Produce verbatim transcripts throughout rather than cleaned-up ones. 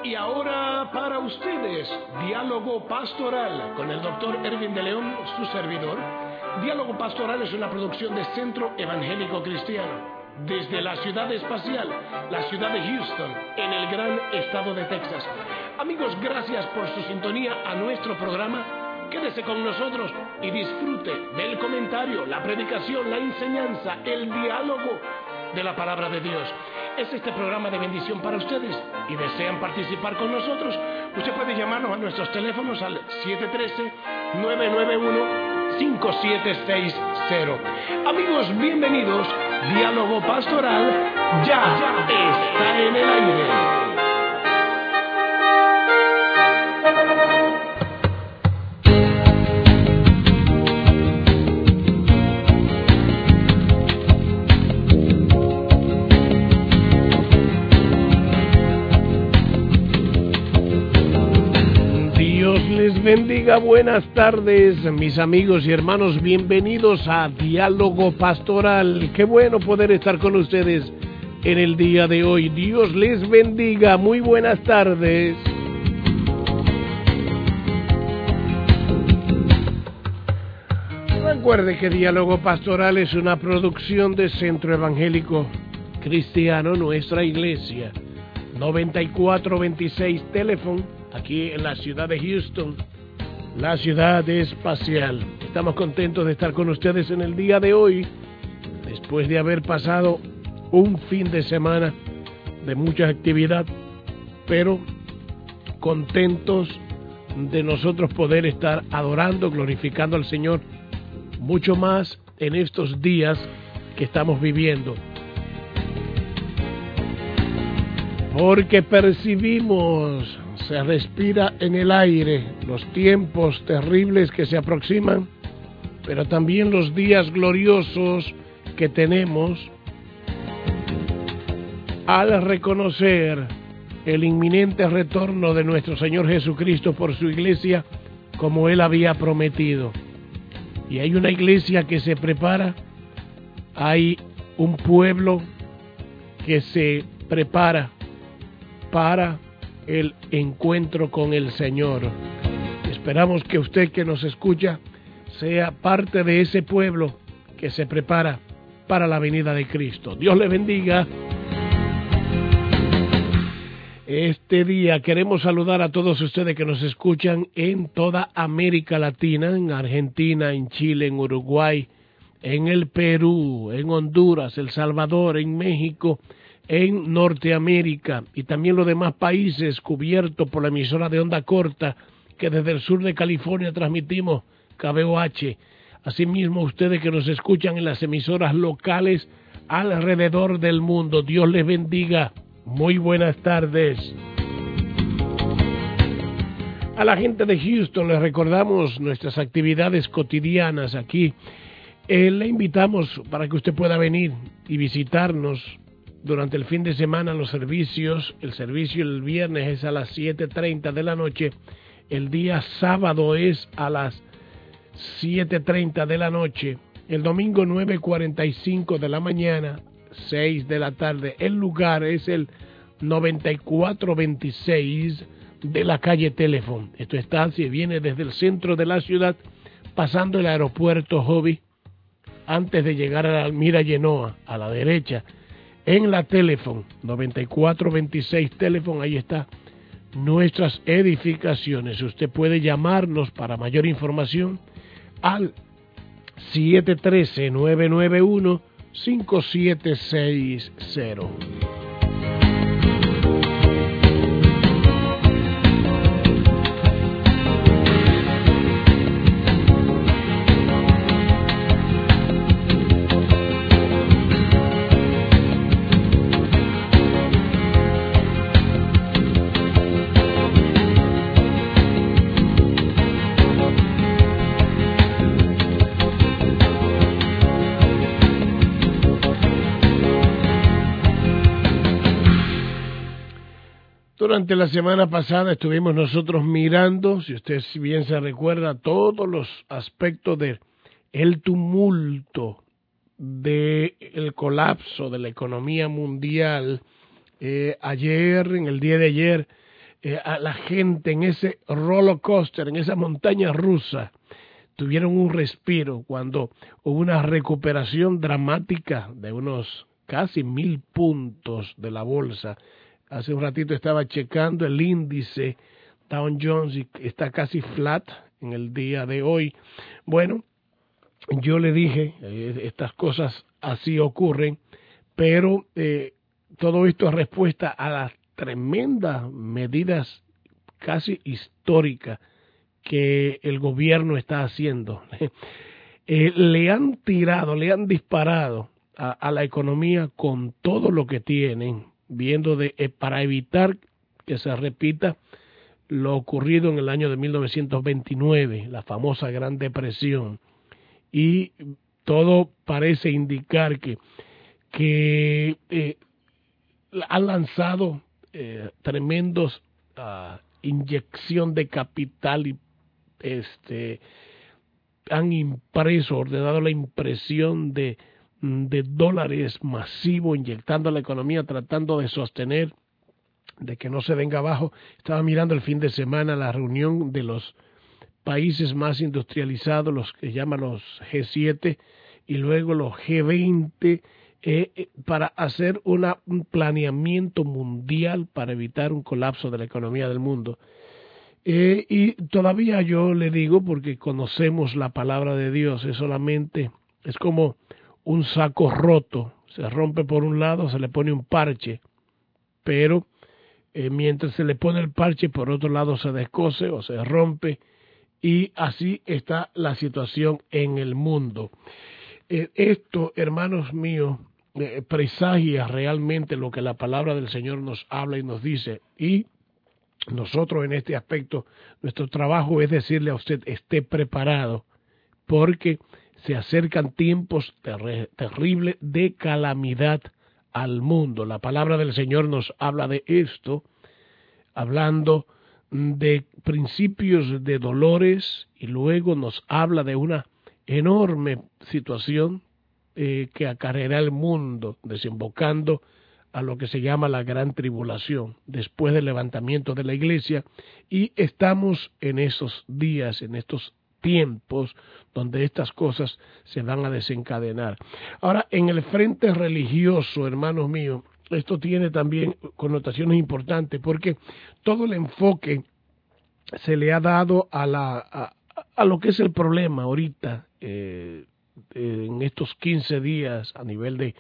Y ahora para ustedes, Diálogo Pastoral con el doctor Erwin de León, su servidor. Diálogo Pastoral es una producción de Centro Evangélico Cristiano, desde la ciudad espacial, la ciudad de Houston, en el gran estado de Texas. Amigos, gracias por su sintonía a nuestro programa. Quédese con nosotros y disfrute del comentario, la predicación, la enseñanza, el diálogo de la palabra de Dios. Es este programa de bendición para ustedes y desean participar con nosotros. Usted puede llamarnos a nuestros teléfonos al siete uno tres, nueve nueve uno, cinco siete seis cero. Amigos, bienvenidos. Diálogo Pastoral ya, ya está en el aire. Bendiga, buenas tardes, mis amigos y hermanos, bienvenidos a Diálogo Pastoral. Qué bueno poder estar con ustedes en el día de hoy. Dios les bendiga, muy buenas tardes. Recuerde que Diálogo Pastoral es una producción de Centro Evangélico Cristiano, nuestra iglesia, noventa y cuatro veintiséis Teléfono, aquí en la ciudad de Houston, la ciudad espacial. Estamos contentos de estar con ustedes en el día de hoy, después de haber pasado un fin de semana de mucha actividad, pero contentos de nosotros poder estar adorando, glorificando al Señor, mucho más en estos días que estamos viviendo. Porque percibimos, se respira en el aire los tiempos terribles que se aproximan, pero también los días gloriosos que tenemos al reconocer el inminente retorno de nuestro Señor Jesucristo por su iglesia, como Él había prometido. Y hay una iglesia que se prepara, hay un pueblo que se prepara para el encuentro con el Señor. Esperamos que usted que nos escucha sea parte de ese pueblo que se prepara para la venida de Cristo. Dios le bendiga. Este día queremos saludar a todos ustedes que nos escuchan en toda América Latina, en Argentina, en Chile, en Uruguay, en el Perú, en Honduras, El Salvador, en México, en Norteamérica y también los demás países cubiertos por la emisora de onda corta que desde el sur de California transmitimos K B O H. Asimismo, ustedes que nos escuchan en las emisoras locales alrededor del mundo, Dios les bendiga. Muy buenas tardes. A la gente de Houston les recordamos nuestras actividades cotidianas aquí. Eh, le invitamos para que usted pueda venir y visitarnos durante el fin de semana. Los servicios, el servicio el viernes es a las siete treinta de la noche, el día sábado es a las siete treinta de la noche, el domingo nueve cuarenta y cinco de la mañana, seis de la tarde. El lugar es el noventa y cuatro veintiséis de la calle Teléfono. Esto está, si viene desde el centro de la ciudad, pasando el aeropuerto Hobby, antes de llegar a la Almira Genoa, a la derecha, en la Teléfono, noventa y cuatro veintiséis Teléfono, ahí está nuestras edificaciones. Usted puede llamarnos para mayor información al siete uno tres, nueve nueve uno, cinco siete seis cero. Durante la semana pasada estuvimos nosotros mirando, si usted bien se recuerda, todos los aspectos de el tumulto, del colapso de la economía mundial. Eh, ayer, en el día de ayer, eh, a la gente en ese roller coaster, en esa montaña rusa, tuvieron un respiro cuando hubo una recuperación dramática de unos casi mil puntos de la bolsa. Hace un ratito estaba checando el índice Dow Jones y está casi flat en el día de hoy. Bueno, yo le dije, eh, estas cosas así ocurren, pero eh, todo esto es respuesta a las tremendas medidas casi históricas que el gobierno está haciendo. eh, le han tirado, le han disparado a, a la economía con todo lo que tienen, viendo de eh, para evitar que se repita lo ocurrido en el año de mil novecientos veintinueve, la famosa Gran Depresión, y todo parece indicar que, que eh, han lanzado eh, tremendos uh, inyección de capital y este han impreso, ordenado la impresión de, de dólares masivo, inyectando a la economía, tratando de sostener, de que no se venga abajo. Estaba mirando el fin de semana la reunión de los países más industrializados, los que llaman los G siete, y luego los G veinte, eh, eh, para hacer una, un planeamiento mundial para evitar un colapso de la economía del mundo. Eh, y todavía yo le digo, porque conocemos la palabra de Dios, es solamente, es como un saco roto, se rompe por un lado, se le pone un parche, pero eh, mientras se le pone el parche, por otro lado se descose o se rompe, y así está la situación en el mundo. Eh, esto, hermanos míos, eh, presagia realmente lo que la palabra del Señor nos habla y nos dice, y nosotros en este aspecto, nuestro trabajo es decirle a usted, esté preparado, porque se acercan tiempos ter terribles de calamidad al mundo. La palabra del Señor nos habla de esto, hablando de principios de dolores, y luego nos habla de una enorme situación eh, que acarreará el mundo, desembocando a lo que se llama la gran tribulación, después del levantamiento de la iglesia, y estamos en esos días, en estos tiempos, donde estas cosas se van a desencadenar. Ahora, en el frente religioso, hermanos míos, esto tiene también connotaciones importantes, porque todo el enfoque se le ha dado a, la, a, a lo que es el problema ahorita, eh, en estos quince días, a nivel de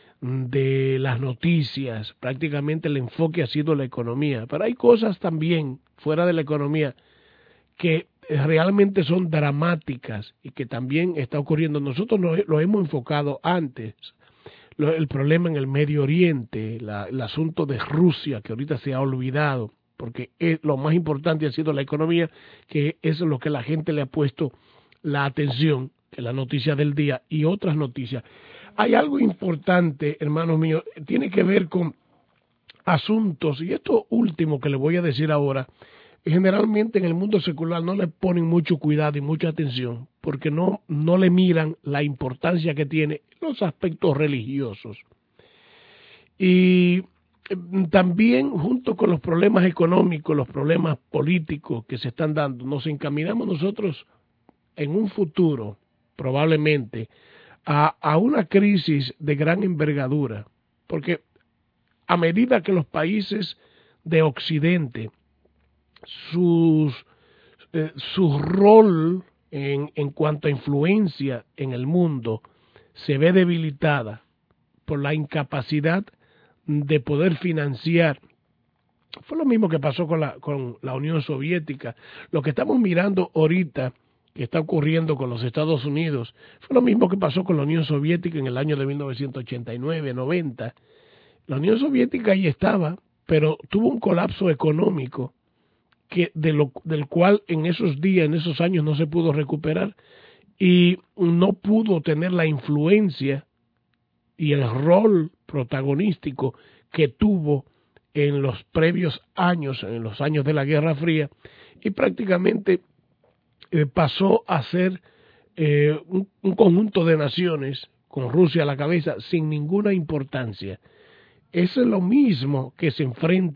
de las noticias. Prácticamente el enfoque ha sido la economía, pero hay cosas también fuera de la economía que realmente son dramáticas y que también está ocurriendo. Nosotros lo, lo hemos enfocado antes, lo, el problema en el Medio Oriente, la, el asunto de Rusia, que ahorita se ha olvidado, porque es, lo más importante ha sido la economía, que es lo que la gente le ha puesto la atención, que es la noticia del día y otras noticias. Hay algo importante, hermanos míos, tiene que ver con asuntos, y esto último que le voy a decir ahora, generalmente en el mundo secular no le ponen mucho cuidado y mucha atención, porque no, no le miran la importancia que tiene los aspectos religiosos. Y también junto con los problemas económicos, los problemas políticos que se están dando, nos encaminamos nosotros en un futuro, probablemente, A, a una crisis de gran envergadura, porque a medida que los países de Occidente, sus, eh, su rol en, en cuanto a influencia en el mundo se ve debilitada por la incapacidad de poder financiar. Fue lo mismo que pasó con la, con la Unión Soviética. Lo que estamos mirando ahorita que está ocurriendo con los Estados Unidos, fue lo mismo que pasó con la Unión Soviética en el año de mil novecientos ochenta y nueve, noventa. La Unión Soviética ahí estaba, pero tuvo un colapso económico que de lo, del cual en esos días, en esos años no se pudo recuperar, y no pudo tener la influencia y el rol protagonístico que tuvo en los previos años, en los años de la Guerra Fría, y prácticamente Eh, pasó a ser eh, un, un conjunto de naciones con Rusia a la cabeza sin ninguna importancia. Eso es lo mismo que se enfrenta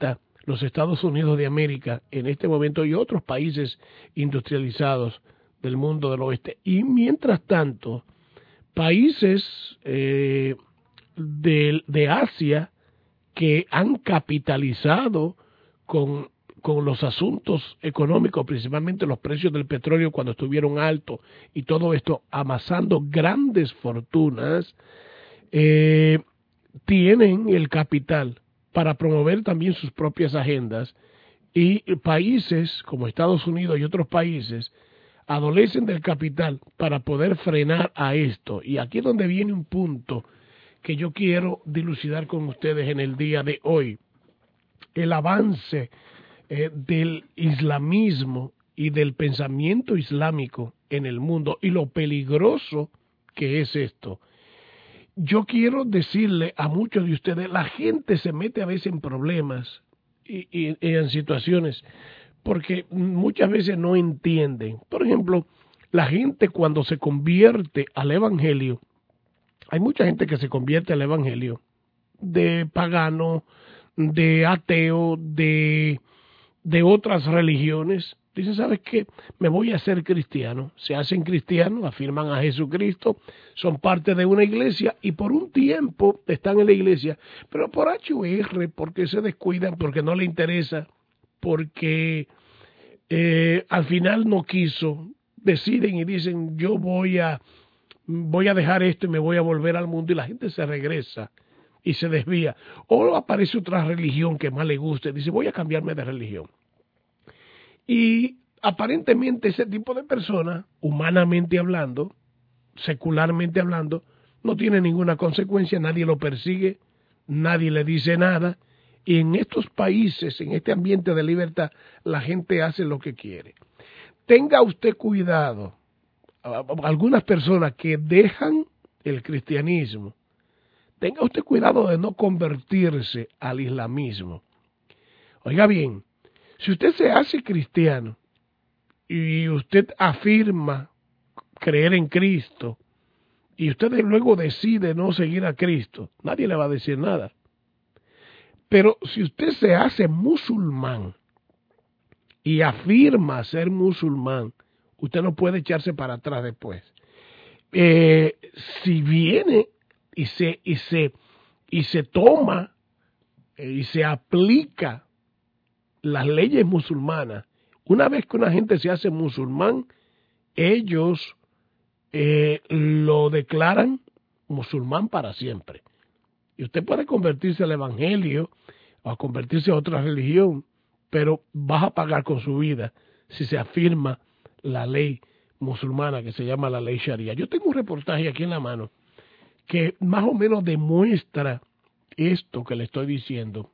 los Estados Unidos de América en este momento y otros países industrializados del mundo del oeste. Y mientras tanto, países eh, de, de Asia que han capitalizado con, con los asuntos económicos, principalmente los precios del petróleo cuando estuvieron altos y todo esto, amasando grandes fortunas, eh, tienen el capital para promover también sus propias agendas, y países como Estados Unidos y otros países adolecen del capital para poder frenar a esto. Y aquí es donde viene un punto que yo quiero dilucidar con ustedes en el día de hoy. El avance eh, del islamismo y del pensamiento islámico en el mundo y lo peligroso que es esto. Yo quiero decirle a muchos de ustedes, la gente se mete a veces en problemas y, y, y en situaciones porque muchas veces no entienden. Por ejemplo, la gente cuando se convierte al evangelio, hay mucha gente que se convierte al evangelio de pagano, de ateo, de, de otras religiones. Dicen, ¿sabes qué? Me voy a hacer cristiano. Se hacen cristianos, afirman a Jesucristo, son parte de una iglesia y por un tiempo están en la iglesia, pero por H o R, porque se descuidan, porque no le interesa, porque eh, al final no quiso, deciden y dicen, yo voy a, voy a dejar esto y me voy a volver al mundo, y la gente se regresa y se desvía. O aparece otra religión que más le guste, dice, voy a cambiarme de religión. Y aparentemente ese tipo de personas, humanamente hablando, secularmente hablando, no tiene ninguna consecuencia, nadie lo persigue, nadie le dice nada. Y en estos países, en este ambiente de libertad, la gente hace lo que quiere. Tenga usted cuidado, algunas personas que dejan el cristianismo, tenga usted cuidado de no convertirse al islamismo. Oiga bien, si usted se hace cristiano y usted afirma creer en Cristo y usted luego decide no seguir a Cristo, nadie le va a decir nada. Pero si usted se hace musulmán y afirma ser musulmán, usted no puede echarse para atrás después. Eh, si viene y se, y se, y se toma eh, y se aplica las leyes musulmanas, una vez que una gente se hace musulmán, ellos eh, lo declaran musulmán para siempre. Y usted puede convertirse al evangelio o a convertirse a otra religión, pero vas a pagar con su vida si se afirma la ley musulmana que se llama la ley Sharia. Yo tengo un reportaje aquí en la mano que más o menos demuestra esto que le estoy diciendo.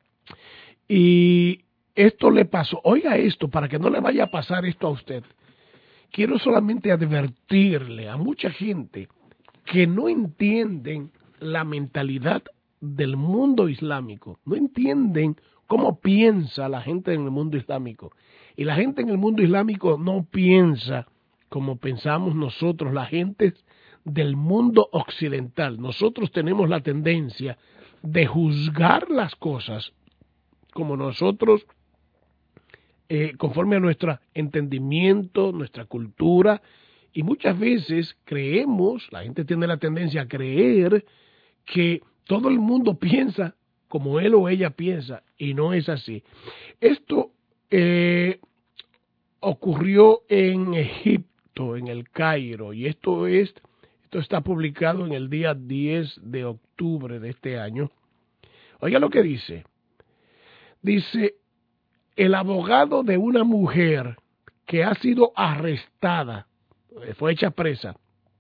Y esto le pasó, oiga esto, para que no le vaya a pasar esto a usted. Quiero solamente advertirle a mucha gente que no entienden la mentalidad del mundo islámico, no entienden cómo piensa la gente en el mundo islámico. Y la gente en el mundo islámico no piensa como pensamos nosotros, la gente del mundo occidental. Nosotros tenemos la tendencia de juzgar las cosas como nosotros, eh, conforme a nuestro entendimiento, nuestra cultura, y muchas veces creemos, la gente tiene la tendencia a creer que todo el mundo piensa como él o ella piensa, y no es así. Esto eh, ocurrió en Egipto, en el Cairo, y esto es, esto está publicado en el día diez de octubre de este año. Oiga lo que dice. Dice, el abogado de una mujer que ha sido arrestada, fue hecha presa,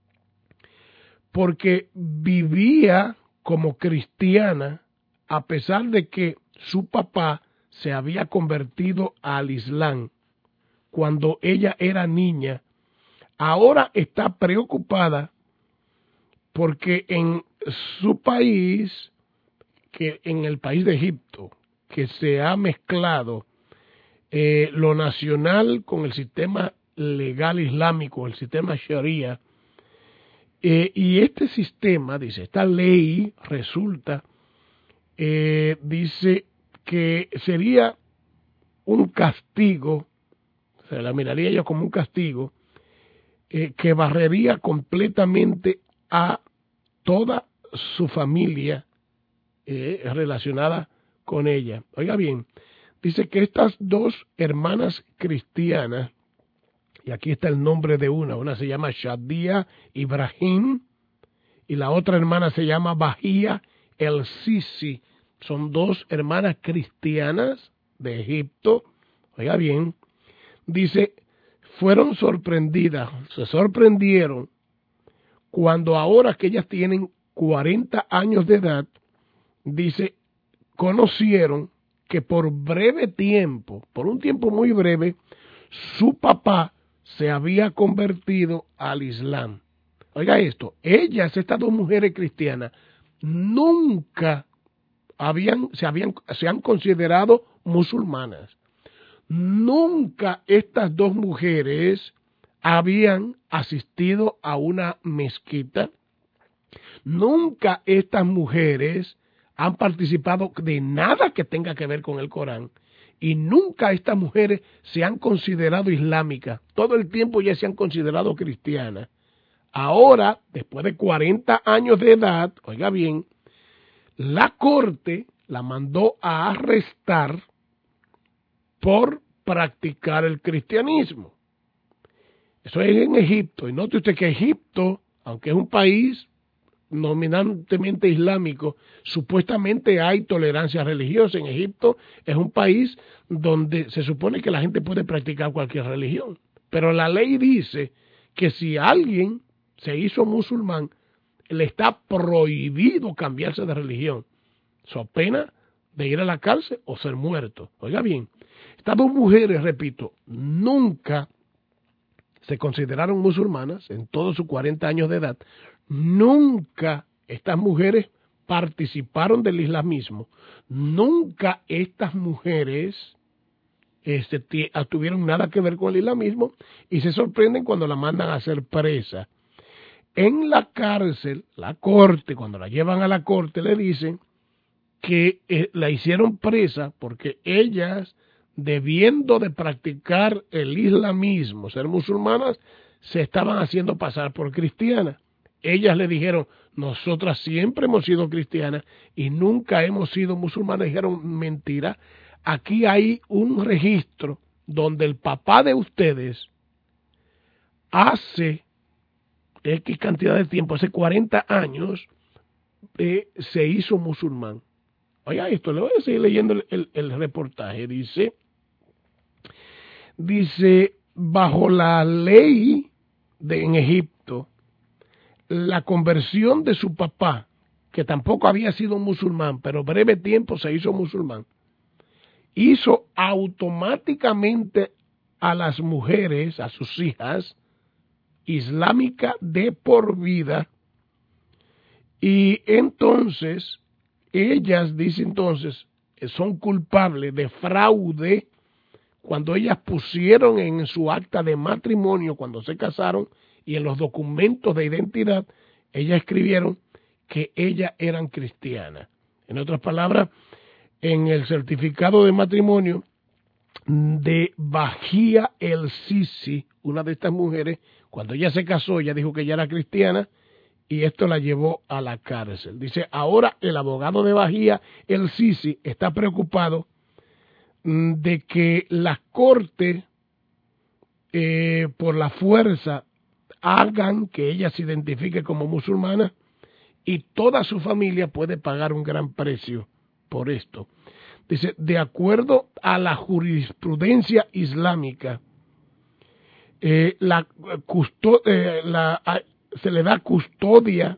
porque vivía como cristiana a pesar de que su papá se había convertido al Islam cuando ella era niña, ahora está preocupada porque en su país, que en el país de Egipto, que se ha mezclado eh, lo nacional con el sistema legal islámico, el sistema Sharia, eh, y este sistema, dice, esta ley resulta, eh, dice que sería un castigo, se la miraría yo como un castigo, eh, que barrería completamente a toda su familia eh, relacionada con ella. Oiga bien, dice que estas dos hermanas cristianas, y aquí está el nombre de una, una se llama Shadia Ibrahim y la otra hermana se llama Bahía El Sisi, son dos hermanas cristianas de Egipto. Oiga bien, dice, fueron sorprendidas, se sorprendieron cuando ahora que ellas tienen cuarenta años de edad, dice, conocieron que por breve tiempo, por un tiempo muy breve, su papá se había convertido al Islam. Oiga esto, ellas, estas dos mujeres cristianas, nunca habían, se, habían, se han considerado musulmanas. Nunca estas dos mujeres habían asistido a una mezquita. Nunca estas mujeres han participado de nada que tenga que ver con el Corán. Y nunca estas mujeres se han considerado islámicas. Todo el tiempo ya se han considerado cristianas. Ahora, después de cuarenta años de edad, oiga bien, la corte la mandó a arrestar por practicar el cristianismo. Eso es en Egipto. Y note usted que Egipto, aunque es un país nominantemente islámico, supuestamente hay tolerancia religiosa. En Egipto es un país donde se supone que la gente puede practicar cualquier religión. Pero la ley dice que si alguien se hizo musulmán, le está prohibido cambiarse de religión, so pena de ir a la cárcel o ser muerto. Oiga bien, estas dos mujeres, repito, nunca se consideraron musulmanas en todos sus cuarenta años de edad. Nunca estas mujeres participaron del islamismo. Nunca estas mujeres este, tuvieron nada que ver con el islamismo y se sorprenden cuando la mandan a ser presa. En la cárcel, la corte, cuando la llevan a la corte, le dicen que eh, la hicieron presa porque ellas, debiendo de practicar el islamismo, ser musulmanas, se estaban haciendo pasar por cristianas. Ellas le dijeron, nosotras siempre hemos sido cristianas y nunca hemos sido musulmanas. Dijeron, mentira, aquí hay un registro donde el papá de ustedes hace X cantidad de tiempo, hace cuarenta años, eh, se hizo musulmán. Oiga esto, le voy a seguir leyendo el, el, el reportaje. Dice, dice, bajo la ley de, en Egipto, la conversión de su papá, que tampoco había sido musulmán, pero breve tiempo se hizo musulmán, hizo automáticamente a las mujeres, a sus hijas, islámica de por vida, y entonces ellas, dice entonces, son culpables de fraude cuando ellas pusieron en su acta de matrimonio, cuando se casaron, y en los documentos de identidad, ellas escribieron que ellas eran cristianas. En otras palabras, en el certificado de matrimonio de Bahía El Sisi, una de estas mujeres, cuando ella se casó, ella dijo que ella era cristiana y esto la llevó a la cárcel. Dice, ahora el abogado de Bahía El Sisi está preocupado de que la corte eh, por la fuerza hagan que ella se identifique como musulmana y toda su familia puede pagar un gran precio por esto. Dice, de acuerdo a la jurisprudencia islámica, eh, la, custo, eh, la, a, se le da custodia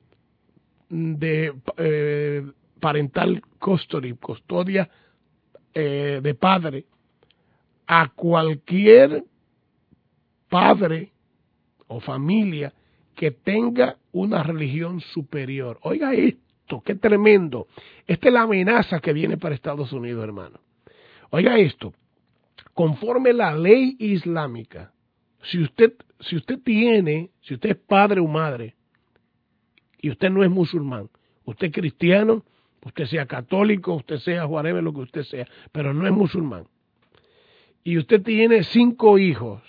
de eh, parental custody, custodia eh, de padre, a cualquier padre o familia que tenga una religión superior. Oiga esto, qué tremendo. Esta es la amenaza que viene para Estados Unidos, hermano. Oiga esto, conforme la ley islámica, si usted, si usted tiene, si usted es padre o madre, y usted no es musulmán, usted es cristiano, Usted sea católico, usted sea whatever, lo que usted sea, pero no es musulmán. Y usted tiene cinco hijos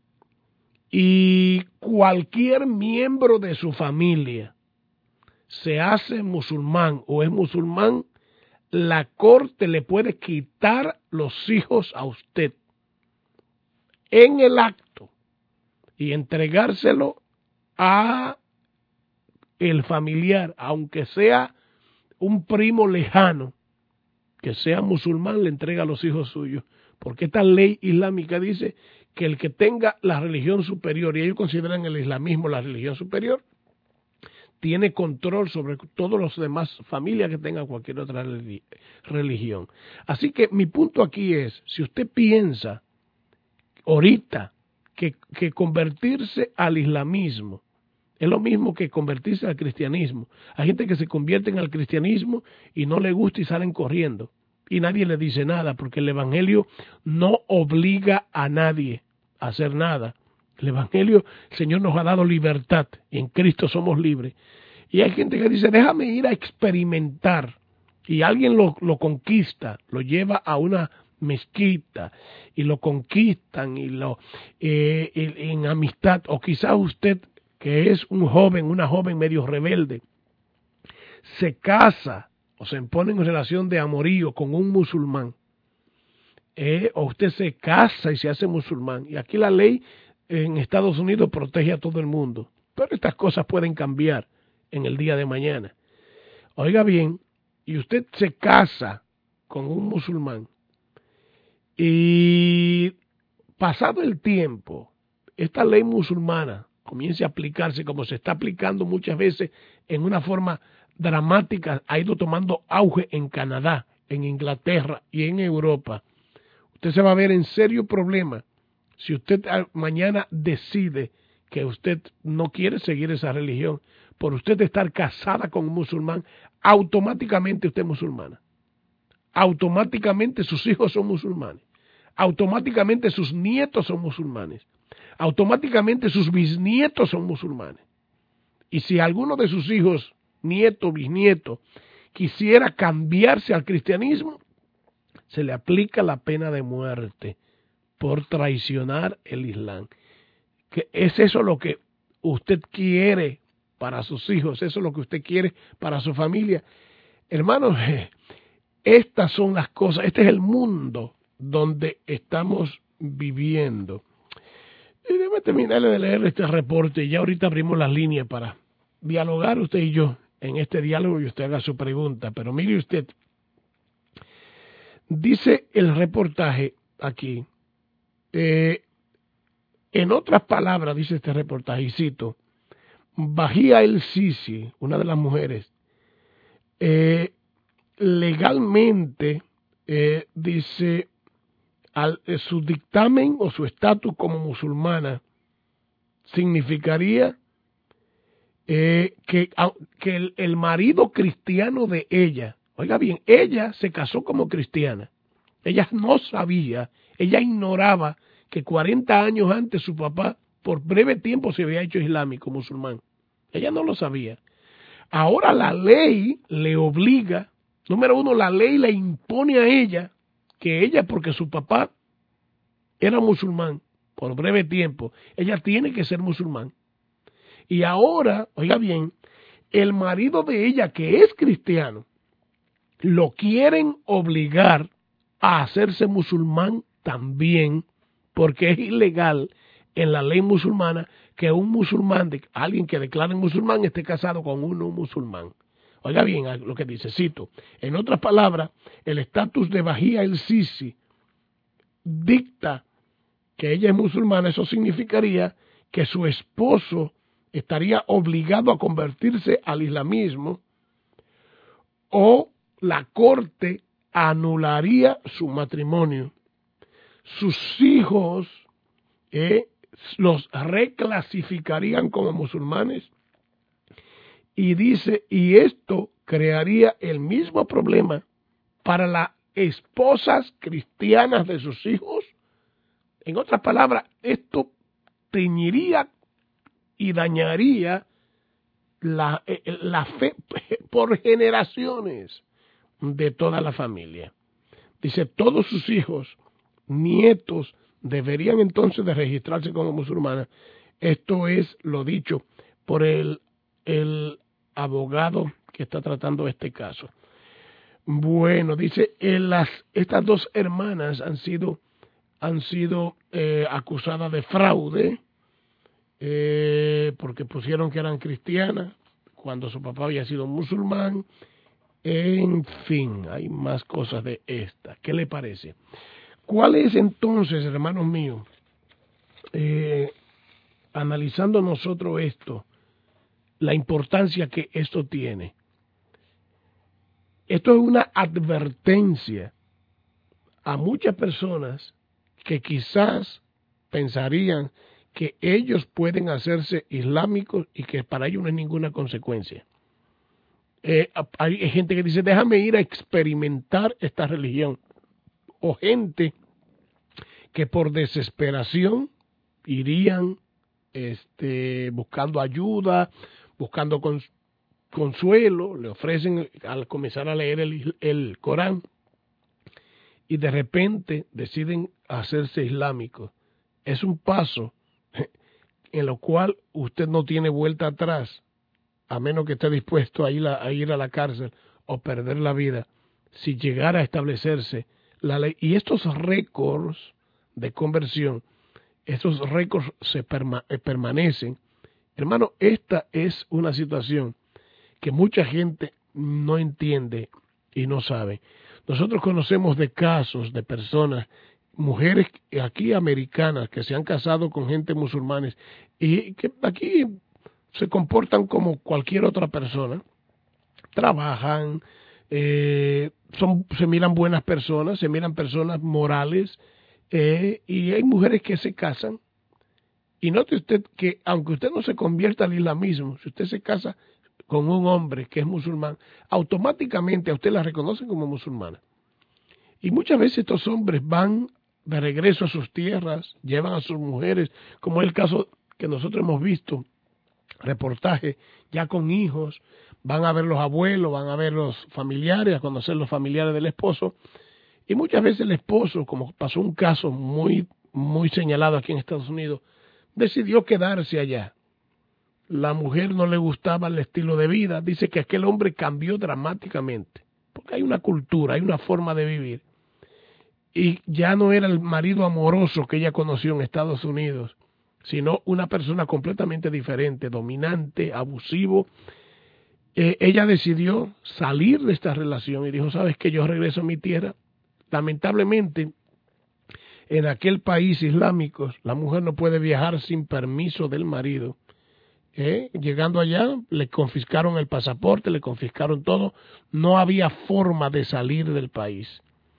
y cualquier miembro de su familia se hace musulmán o es musulmán, la corte le puede quitar los hijos a usted en el acto y entregárselo a el familiar, aunque sea un primo lejano, que sea musulmán, le entrega a los hijos suyos, porque esta ley islámica dice que el que tenga la religión superior, y ellos consideran el islamismo la religión superior, tiene control sobre todos los demás familias que tengan cualquier otra religión. Así que mi punto aquí es, si usted piensa ahorita que, que convertirse al islamismo es lo mismo que convertirse al cristianismo. Hay gente que se convierte en el cristianismo y no le gusta y salen corriendo. Y nadie le dice nada, porque el evangelio no obliga a nadie a hacer nada. El evangelio, el Señor nos ha dado libertad y en Cristo somos libres. Y hay gente que dice, déjame ir a experimentar. Y alguien lo, lo conquista, lo lleva a una mezquita y lo conquistan y lo eh, en, en amistad. O quizás usted, que es un joven, una joven medio rebelde, se casa o se pone en relación de amorío con un musulmán, eh, o usted se casa y se hace musulmán. Y aquí la ley en Estados Unidos protege a todo el mundo, pero estas cosas pueden cambiar en el día de mañana. Oiga bien, y usted se casa con un musulmán y pasado el tiempo, esta ley musulmana comience a aplicarse como se está aplicando muchas veces en una forma dramática, ha ido tomando auge en Canadá, en Inglaterra y en Europa. Usted se va a ver en serio problema si usted mañana decide que usted no quiere seguir esa religión, por usted estar casada con un musulmán, automáticamente usted es musulmana. Automáticamente sus hijos son musulmanes. Automáticamente sus nietos son musulmanes. Automáticamente sus bisnietos son musulmanes. Y si alguno de sus hijos, nieto, bisnieto, quisiera cambiarse al cristianismo, se le aplica la pena de muerte por traicionar el Islam. ¿Que es eso lo que usted quiere para sus hijos? ¿Eso es lo que usted quiere para su familia? Hermanos, estas son las cosas, este es el mundo donde estamos viviendo. Y déjame terminar de leer este reporte y ya ahorita abrimos las líneas para dialogar usted y yo en este diálogo y usted haga su pregunta. Pero mire usted, dice el reportaje aquí, eh, en otras palabras, dice este reportaje, y cito, Bahía El Sisi, una de las mujeres, eh, legalmente, eh, dice, al, eh, su dictamen o su estatus como musulmana significaría eh, que, que el, el marido cristiano de ella, oiga bien, ella se casó como cristiana, ella no sabía, ella ignoraba que cuarenta años antes su papá por breve tiempo se había hecho islámico, musulmán. Ella no lo sabía. Ahora la ley le obliga, número uno, la ley le impone a ella que ella, porque su papá era musulmán por breve tiempo, ella tiene que ser musulmán. Y ahora, oiga bien, el marido de ella, que es cristiano, lo quieren obligar a hacerse musulmán también, porque es ilegal en la ley musulmana que un musulmán, alguien que declare musulmán, esté casado con uno musulmán. Oiga bien lo que dice, cito, en otras palabras, el estatus de Bahía El Sisi dicta que ella es musulmana. Eso significaría que su esposo estaría obligado a convertirse al islamismo o la corte anularía su matrimonio. Sus hijos eh, los reclasificarían como musulmanes y dice, y esto crearía el mismo problema para las esposas cristianas de sus hijos. En otras palabras, esto teñiría y dañaría la, la fe por generaciones. de toda la familia. Dice, todos sus hijos, nietos, deberían entonces de registrarse como musulmanes. Esto es lo dicho por el, el abogado que está tratando este caso. Bueno, dice, eh, las, estas dos hermanas han sido, han sido eh, acusadas de fraude eh, porque pusieron que eran cristianas cuando su papá había sido musulmán. En fin, hay más cosas de esta. ¿Qué le parece? ¿Cuál es entonces, hermanos míos, eh, analizando nosotros esto, la importancia que esto tiene? Esto es una advertencia a muchas personas que quizás pensarían que ellos pueden hacerse islámicos y que para ellos no hay ninguna consecuencia. Eh, hay gente que dice, déjame ir a experimentar esta religión. O gente que por desesperación irían este, buscando ayuda, buscando cons consuelo, le ofrecen al comenzar a leer el, el Corán y de repente deciden hacerse islámicos. Es un paso en lo cual usted no tiene vuelta atrás, a menos que esté dispuesto a ir a, a ir a la cárcel o perder la vida, si llegara a establecerse la ley. Y estos récords de conversión, estos récords se perma, eh, permanecen. Hermano, esta es una situación que mucha gente no entiende y no sabe. Nosotros conocemos de casos de personas, mujeres aquí americanas que se han casado con gente musulmanes y que aquí se comportan como cualquier otra persona, trabajan, eh, son, se miran buenas personas, se miran personas morales, eh, y hay mujeres que se casan. Y note usted que aunque usted no se convierta al islamismo, si usted se casa con un hombre que es musulmán, automáticamente a usted la reconocen como musulmana. Y muchas veces estos hombres van de regreso a sus tierras, llevan a sus mujeres, como es el caso que nosotros hemos visto, reportaje, ya con hijos, van a ver los abuelos, van a ver los familiares, a conocer los familiares del esposo, y muchas veces el esposo, como pasó un caso muy, muy señalado aquí en Estados Unidos, decidió quedarse allá. La mujer no le gustaba el estilo de vida, dice que aquel hombre cambió dramáticamente, porque hay una cultura, hay una forma de vivir, y ya no era el marido amoroso que ella conoció en Estados Unidos, sino una persona completamente diferente, dominante, abusivo. Eh, ella decidió salir de esta relación y dijo, ¿sabes qué? Yo regreso a mi tierra. Lamentablemente, en aquel país islámico, la mujer no puede viajar sin permiso del marido. Eh, llegando allá, le confiscaron el pasaporte, le confiscaron todo. No había forma de salir del país.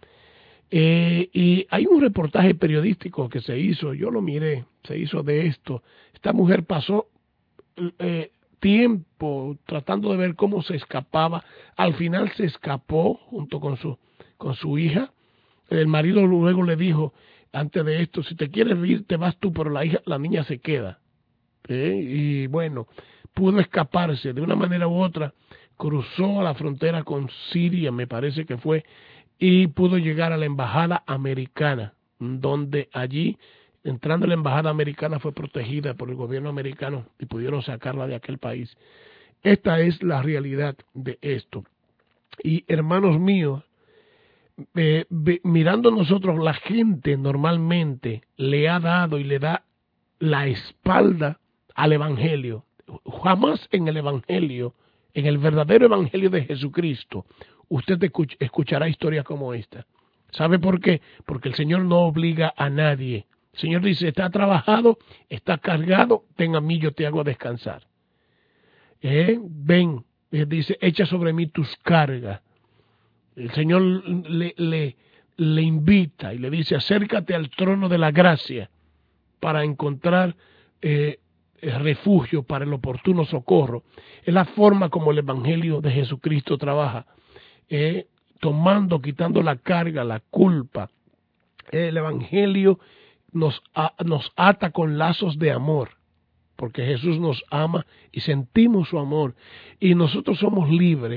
Eh, y hay un reportaje periodístico que se hizo, yo lo miré, se hizo de esto. Esta mujer pasó eh, tiempo tratando de ver cómo se escapaba. Al final se escapó junto con su, con su hija. El marido luego le dijo, antes de esto, si te quieres ir, te vas tú, pero la hija, la niña se queda. ¿Eh? Y bueno, pudo escaparse de una manera u otra, cruzó a la frontera con Siria, me parece que fue, y pudo llegar a la embajada americana, donde allí, entrando a la embajada americana, fue protegida por el gobierno americano y pudieron sacarla de aquel país. Esta es la realidad de esto. Y hermanos míos, eh, mirando nosotros, la gente normalmente le ha dado y le da la espalda al evangelio. Jamás en el evangelio, en el verdadero evangelio de Jesucristo, usted escuchará historias como esta. ¿Sabe por qué? Porque el Señor no obliga a nadie. El Señor dice, está trabajado, está cargado, ven a mí, yo te hago descansar. ¿Eh? Ven, Él dice, echa sobre mí tus cargas. El Señor le, le, le invita y le dice, acércate al trono de la gracia para encontrar eh, refugio para el oportuno socorro. Es la forma como el evangelio de Jesucristo trabaja. Eh, tomando, quitando la carga, la culpa. El evangelio nos, a, nos ata con lazos de amor, porque Jesús nos ama y sentimos su amor, y nosotros somos libres,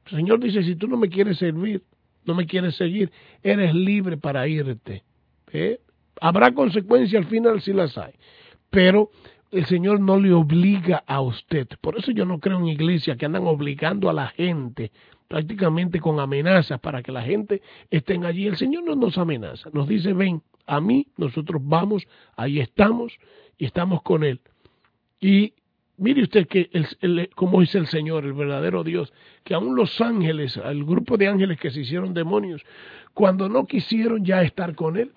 El Señor dice, si tú no me quieres servir, no me quieres seguir, eres libre para irte. ¿Eh? Habrá consecuencias al final si las hay, pero el Señor no le obliga a usted. Por eso yo no creo en iglesias que andan obligando a la gente prácticamente con amenazas para que la gente esté allí. El Señor no nos amenaza, nos dice, ven a mí, nosotros vamos, ahí estamos y estamos con Él. Y mire usted que el, el, como dice el Señor, el verdadero Dios, que aún los ángeles, el grupo de ángeles que se hicieron demonios, cuando no quisieron ya estar con Él,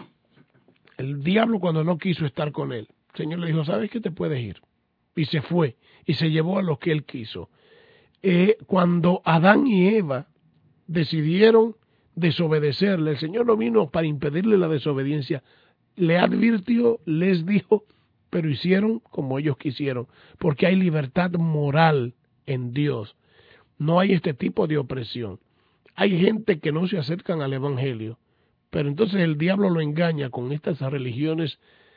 el diablo cuando no quiso estar con Él, el Señor le dijo, ¿sabes qué? Te puedes ir. Y se fue, y se llevó a lo que Él quiso. Eh, cuando Adán y Eva decidieron desobedecerle, el Señor no vino para impedirle la desobediencia, le advirtió, les dijo, pero hicieron como ellos quisieron, porque hay libertad moral en Dios, no hay este tipo de opresión. Hay gente que no se acercan al Evangelio, pero entonces el diablo lo engaña con estas religiones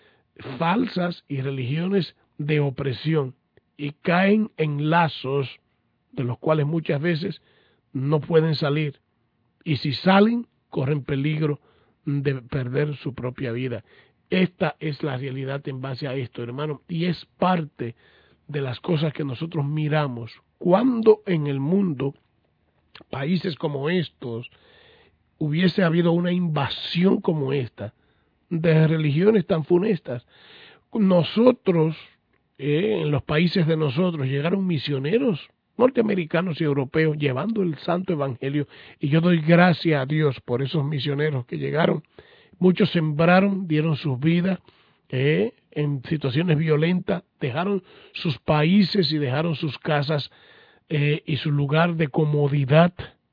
falsas y religiones de opresión, y caen en lazos de los cuales muchas veces no pueden salir, y si salen, corren peligro de perder su propia vida. Esta es la realidad en base a esto, hermano, y es parte de las cosas que nosotros miramos. Cuando en el mundo, países como estos, hubiese habido una invasión como esta, de religiones tan funestas, nosotros, eh, en los países de nosotros, llegaron misioneros norteamericanos y europeos llevando el santo evangelio, y yo doy gracias a Dios por esos misioneros que llegaron. Muchos sembraron, dieron sus vidas eh, en situaciones violentas, dejaron sus países y dejaron sus casas eh, y su lugar de comodidad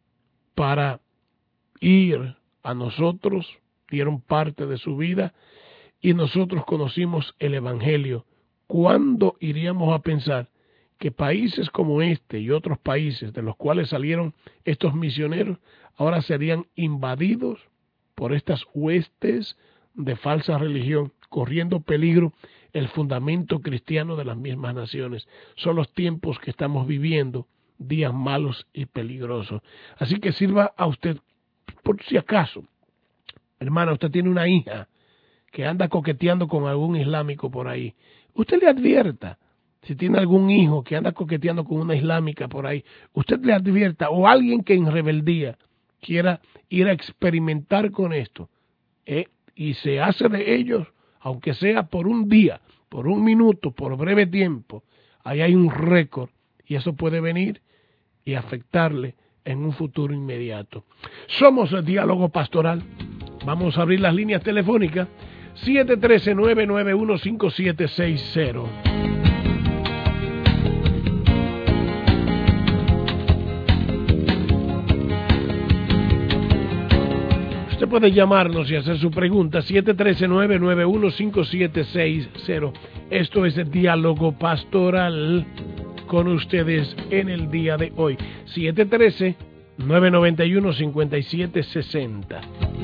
para ir a nosotros, dieron parte de su vida y nosotros conocimos el evangelio. ¿Cuándo iríamos a pensar que países como este y otros países de los cuales salieron estos misioneros ahora serían invadidos por estas huestes de falsa religión, corriendo peligro el fundamento cristiano de las mismas naciones? Son los tiempos que estamos viviendo, días malos y peligrosos. Así que sirva a usted, por si acaso, hermana, usted tiene una hija que anda coqueteando con algún islámico por ahí, usted le advierta. Si tiene algún hijo que anda coqueteando con una islámica por ahí, usted le advierta, o alguien que en rebeldía quiera ir a experimentar con esto, ¿eh? y se hace de ellos, aunque sea por un día, por un minuto, por breve tiempo, ahí hay un récord, y eso puede venir y afectarle en un futuro inmediato. Somos el Diálogo Pastoral. Vamos a abrir las líneas telefónicas siete uno tres, nueve nueve uno, cinco siete seis cero. Usted puede llamarnos y hacer su pregunta, siete uno tres, nueve nueve uno, cinco siete seis cero. Esto es el Diálogo Pastoral con ustedes en el día de hoy. siete uno tres, nueve nueve uno, cinco siete seis cero.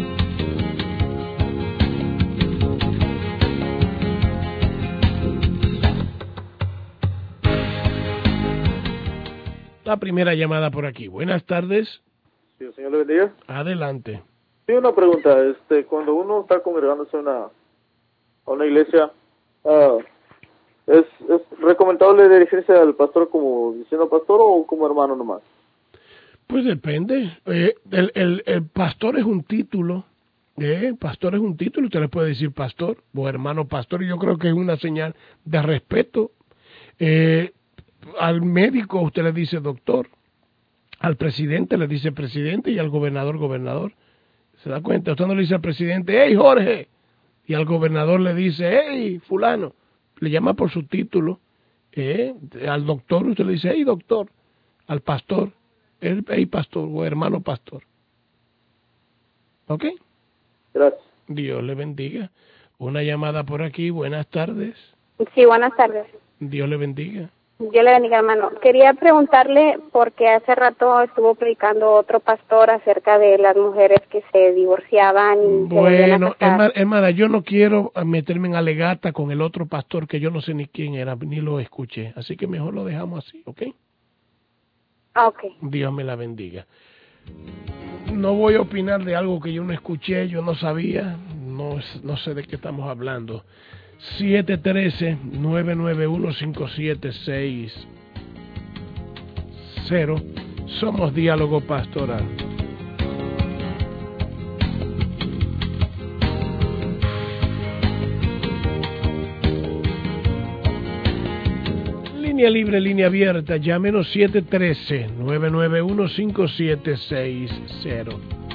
La primera llamada por aquí. Buenas tardes. Sí, el Señor le bendiga. Adelante. Sí, una pregunta. Este, cuando uno está congregándose a una, a una iglesia, uh, ¿es, ¿es recomendable dirigirse al pastor como diciendo pastor o como hermano nomás? Pues depende. Eh, el, el, el pastor es un título. Eh, pastor es un título. Usted le puede decir pastor o hermano pastor. Y yo creo que es una señal de respeto. Eh, al médico usted le dice doctor. Al presidente le dice presidente y al gobernador gobernador. ¿Se da cuenta? Usted no le dice al presidente, hey Jorge. Y al gobernador le dice, hey fulano. Le llama por su título. Eh, al doctor usted le dice, hey doctor. Al pastor, hey pastor o hermano pastor. ¿Ok? Gracias. Dios le bendiga. Una llamada por aquí. Buenas tardes. Sí, buenas tardes. Dios le bendiga. Dios le bendiga, hermano. Quería preguntarle, porque hace rato estuvo predicando otro pastor acerca de las mujeres que se divorciaban y se volvían a Bueno, casar. hermana, yo no quiero meterme en alegata con el otro pastor que yo no sé ni quién era, ni lo escuché. Así que mejor lo dejamos así, ¿ok? Ok. Dios me la bendiga. No voy a opinar de algo que yo no escuché, yo no sabía, no, no sé de qué estamos hablando. siete uno tres, nueve nueve uno, cinco siete seis cero. Somos Diálogo Pastoral. Línea libre, línea abierta, llámenos siete uno tres, nueve nueve uno, cinco siete seis cero.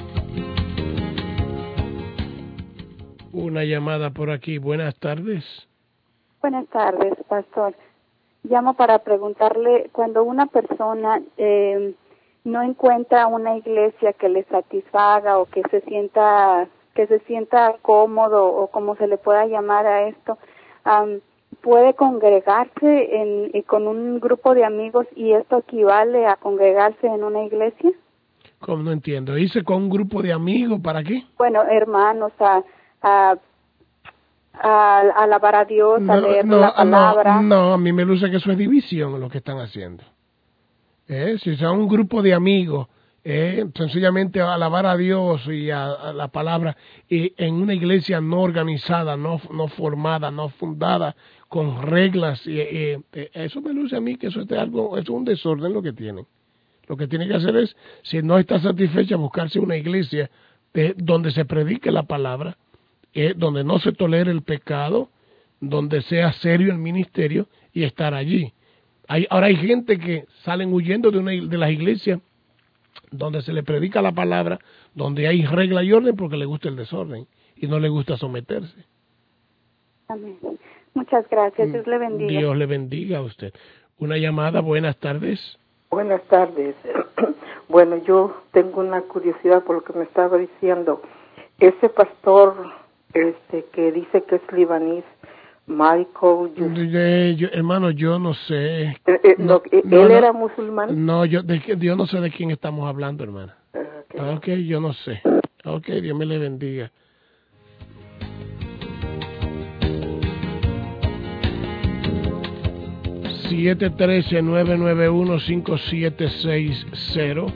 Una llamada por aquí. Buenas tardes. Buenas tardes, pastor. Llamo para preguntarle, cuando una persona eh, no encuentra una iglesia que le satisfaga o que se sienta que se sienta cómodo o como se le pueda llamar a esto, um, puede congregarse en, en, con un grupo de amigos, y esto equivale a congregarse en una iglesia. ¿Cómo? No entiendo. ¿Hice con un grupo de amigos para qué? Bueno, hermanos, a, a, a, a alabar a Dios, no, a leer no, la palabra. No, no, a mí me luce que eso es división lo que están haciendo. ¿Eh? Si son un grupo de amigos, eh, sencillamente a alabar a Dios y a, a la palabra, y en una iglesia no organizada, no, no formada, no fundada, con reglas, y, y, y eso me luce a mí que eso es algo, es un desorden lo que tienen. Lo que tiene que hacer es, si no está satisfecha, buscarse una iglesia eh, donde se predique la palabra, eh, donde no se tolere el pecado, donde sea serio el ministerio, y estar allí. Hay, ahora hay gente que salen huyendo de, una, de las iglesias donde se le predica la palabra, donde hay regla y orden, porque le gusta el desorden y no le gusta someterse. Amén. Muchas gracias. Dios le bendiga. Dios le bendiga a usted. Una llamada. Buenas tardes. Buenas tardes. Bueno, yo tengo una curiosidad por lo que me estaba diciendo. Ese pastor este que dice que es libanís, Michael... De, yo, hermano, yo no sé. Eh, eh, no, no, ¿Él no, era no, musulmán? No, yo, de, yo no sé de quién estamos hablando, hermana. Okay. Ok, yo no sé. Ok, Dios me le bendiga. siete uno tres, nueve nueve uno, cinco siete seis cero.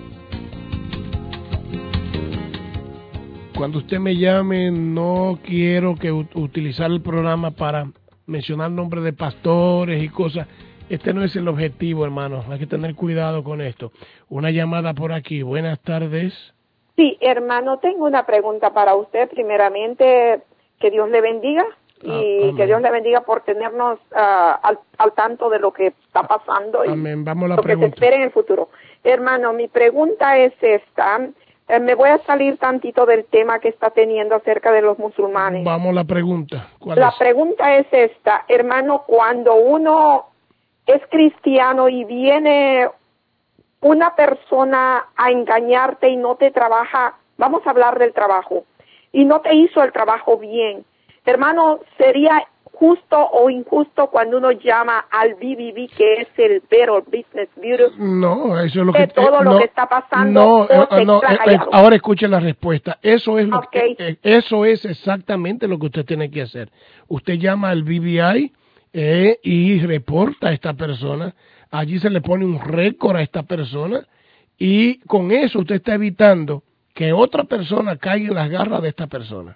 Cuando usted me llame, no quiero que utilizar el programa para mencionar nombres de pastores y cosas. Este no es el objetivo, hermano. Hay que tener cuidado con esto. Una llamada por aquí. Buenas tardes. Sí, hermano, tengo una pregunta para usted. Primeramente, que Dios le bendiga y ah, que Dios le bendiga por tenernos uh, al, al tanto de lo que está pasando y amén. Vamos a la lo pregunta. que se espera en el futuro. Hermano, mi pregunta es esta. Eh, me voy a salir tantito del tema que está teniendo acerca de los musulmanes. Vamos a la pregunta. ¿Cuál la es? pregunta es esta. Hermano, cuando uno es cristiano y viene una persona a engañarte y no te trabaja, vamos a hablar del trabajo, y no te hizo el trabajo bien, hermano, ¿sería justo o injusto cuando uno llama al B B B, que es el Better Business Bureau? No, eso es lo que... De todo eh, lo no, que está pasando. No, eh, no eh, ahora escuche la respuesta. Eso es, lo okay. que, eh, eso es exactamente lo que usted tiene que hacer. Usted llama al B B I eh, y reporta a esta persona. Allí se le pone un récord a esta persona y con eso usted está evitando que otra persona caiga en las garras de esta persona.